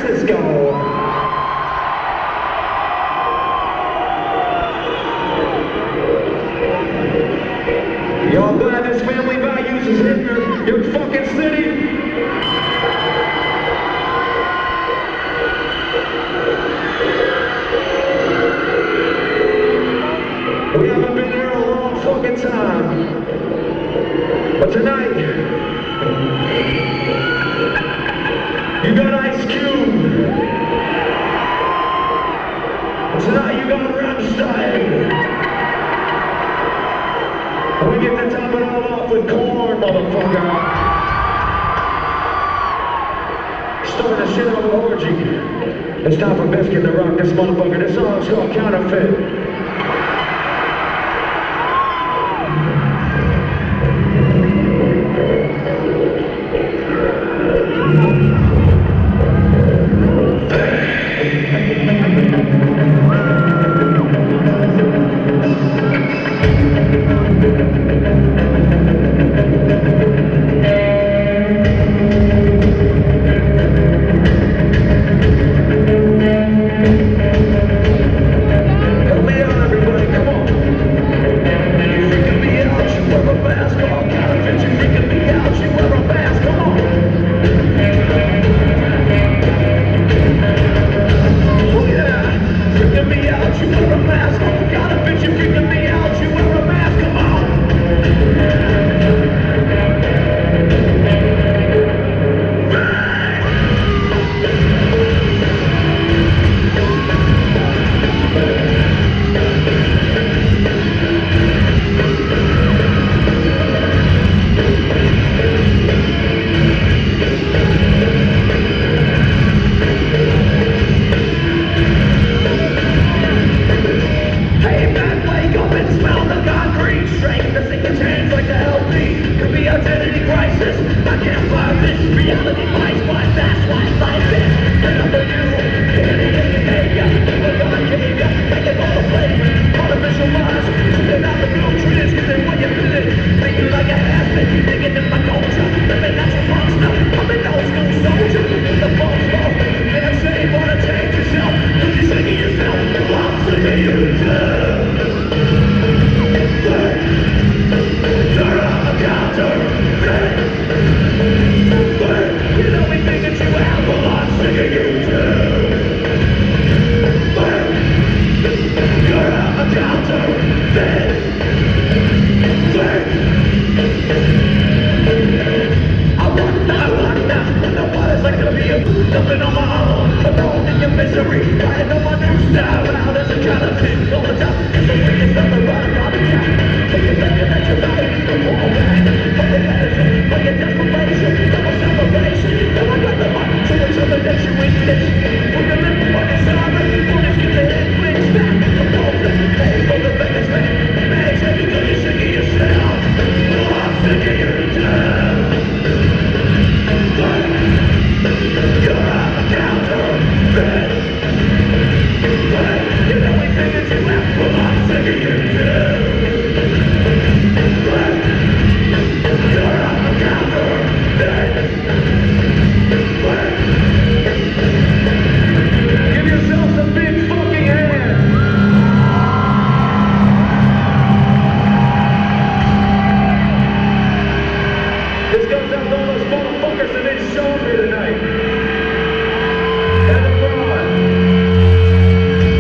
Francisco. Y'all glad this family values is in your fucking city? We haven't been here a long fucking time. But tonight, you got Ice Cube. And tonight you got Rammstein. And we get to top it all off with Korn, motherfucker. Starting the shit on the orgy. It's time for Biscuit to rock this motherfucker. This song's called Counterfeit. This goes out to all